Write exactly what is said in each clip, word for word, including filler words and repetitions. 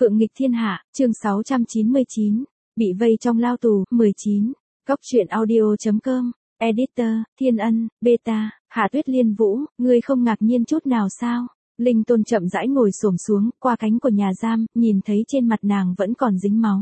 Phượng nghịch thiên hạ, chương sáu trăm chín mươi chín, bị vây trong lao tù, mười chín. Cóc truyện audio chấm com, Editor, Thiên Ân, Beta, Hạ Tuyết Liên Vũ, ngươi không ngạc nhiên chút nào sao? Linh Tôn chậm rãi ngồi xổm xuống, qua cánh của nhà giam, nhìn thấy trên mặt nàng vẫn còn dính máu.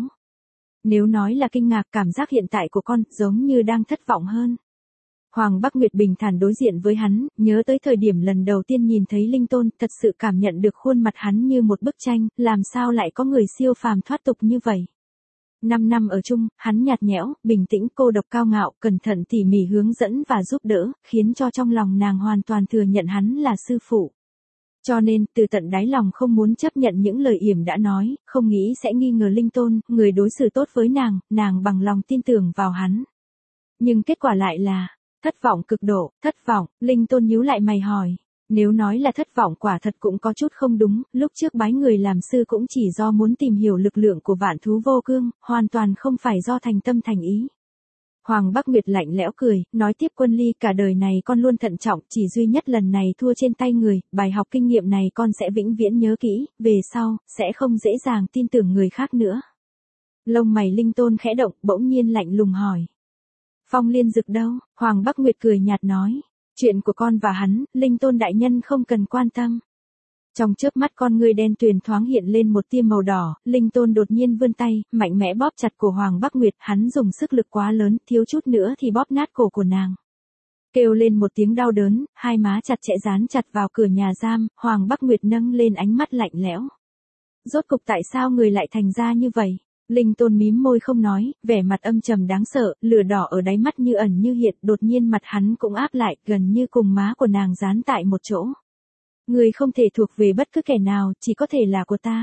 Nếu nói là kinh ngạc, cảm giác hiện tại của con, giống như đang thất vọng hơn. Hoàng Bắc Nguyệt bình thản đối diện với hắn, nhớ tới thời điểm lần đầu tiên nhìn thấy Linh Tôn, thật sự cảm nhận được khuôn mặt hắn như một bức tranh, làm sao lại có người siêu phàm thoát tục như vậy. Năm năm ở chung, hắn nhạt nhẽo, bình tĩnh, cô độc cao ngạo, cẩn thận tỉ mỉ hướng dẫn và giúp đỡ, khiến cho trong lòng nàng hoàn toàn thừa nhận hắn là sư phụ. Cho nên, từ tận đáy lòng không muốn chấp nhận những lời yểm đã nói, không nghĩ sẽ nghi ngờ Linh Tôn, người đối xử tốt với nàng, nàng bằng lòng tin tưởng vào hắn. Nhưng kết quả lại là thất vọng cực độ. Thất vọng? Linh Tôn nhíu lại mày hỏi. Nếu nói là thất vọng quả thật cũng có chút không đúng, lúc trước bái người làm sư cũng chỉ do muốn tìm hiểu lực lượng của vạn thú vô cương, hoàn toàn không phải do thành tâm thành ý. Hoàng Bắc Nguyệt lạnh lẽo cười, nói tiếp Quân Ly, cả đời này con luôn thận trọng, chỉ duy nhất lần này thua trên tay người, bài học kinh nghiệm này con sẽ vĩnh viễn nhớ kỹ, về sau, sẽ không dễ dàng tin tưởng người khác nữa. Lông mày Linh Tôn khẽ động, bỗng nhiên lạnh lùng hỏi. Phong Liên Dực đâu? Hoàng Bắc Nguyệt cười nhạt nói. Chuyện của con và hắn, Linh Tôn đại nhân không cần quan tâm. Trong chớp mắt con ngươi đen tuyền thoáng hiện lên một tia màu đỏ, Linh Tôn đột nhiên vươn tay, mạnh mẽ bóp chặt cổ Hoàng Bắc Nguyệt, hắn dùng sức lực quá lớn, thiếu chút nữa thì bóp nát cổ của nàng. Kêu lên một tiếng đau đớn, hai má chặt chẽ dán chặt vào cửa nhà giam, Hoàng Bắc Nguyệt nâng lên ánh mắt lạnh lẽo. Rốt cục tại sao người lại thành ra như vậy? Linh Tôn mím môi không nói, vẻ mặt âm trầm đáng sợ, lửa đỏ ở đáy mắt như ẩn như hiện, đột nhiên mặt hắn cũng áp lại, gần như cùng má của nàng dán tại một chỗ. Người không thể thuộc về bất cứ kẻ nào, chỉ có thể là của ta.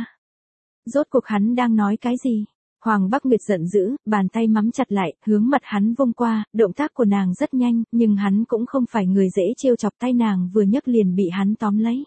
Rốt cuộc hắn đang nói cái gì? Hoàng Bắc Nguyệt giận dữ, bàn tay mắm chặt lại, hướng mặt hắn vung qua, động tác của nàng rất nhanh, nhưng hắn cũng không phải người dễ trêu chọc, tay nàng vừa nhấc liền bị hắn tóm lấy.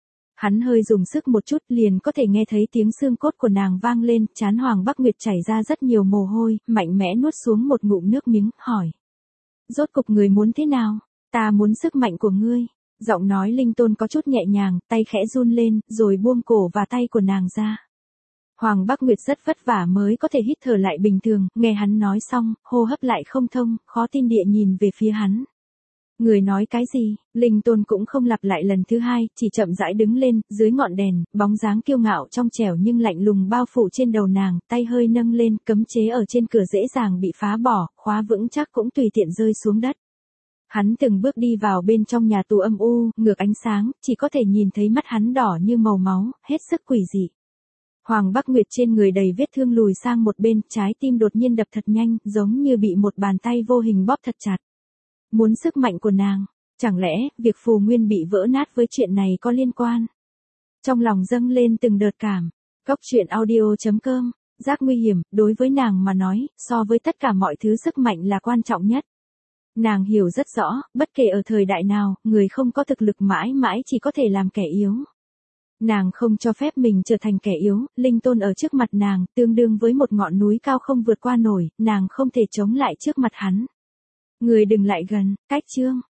Hắn hơi dùng sức một chút liền có thể nghe thấy tiếng xương cốt của nàng vang lên, trán Hoàng Bắc Nguyệt chảy ra rất nhiều mồ hôi, mạnh mẽ nuốt xuống một ngụm nước miếng, hỏi. Rốt cục người muốn thế nào? Ta muốn sức mạnh của ngươi. Giọng nói Linh Tôn có chút nhẹ nhàng, tay khẽ run lên, rồi buông cổ và tay của nàng ra. Hoàng Bắc Nguyệt rất vất vả mới có thể hít thở lại bình thường, nghe hắn nói xong, hô hấp lại không thông, khó tin địa nhìn về phía hắn. Người nói cái gì? Linh Tôn cũng không lặp lại lần thứ hai, chỉ chậm rãi đứng lên, dưới ngọn đèn, bóng dáng kiêu ngạo trong trẻo nhưng lạnh lùng bao phủ trên đầu nàng, tay hơi nâng lên, cấm chế ở trên cửa dễ dàng bị phá bỏ, khóa vững chắc cũng tùy tiện rơi xuống đất. Hắn từng bước đi vào bên trong nhà tù âm u, ngược ánh sáng, chỉ có thể nhìn thấy mắt hắn đỏ như màu máu, hết sức quỷ dị. Hoàng Bắc Nguyệt trên người đầy vết thương lùi sang một bên, trái tim đột nhiên đập thật nhanh, giống như bị một bàn tay vô hình bóp thật chặt. Muốn sức mạnh của nàng, chẳng lẽ, việc phù nguyên bị vỡ nát với chuyện này có liên quan? Trong lòng dâng lên từng đợt cảm. Cóc truyện audio chấm com, giác nguy hiểm, đối với nàng mà nói, so với tất cả mọi thứ sức mạnh là quan trọng nhất. Nàng hiểu rất rõ, bất kể ở thời đại nào, người không có thực lực mãi mãi chỉ có thể làm kẻ yếu. Nàng không cho phép mình trở thành kẻ yếu, Linh Tôn ở trước mặt nàng, tương đương với một ngọn núi cao không vượt qua nổi, nàng không thể chống lại trước mặt hắn. Người đừng lại gần, cách chương.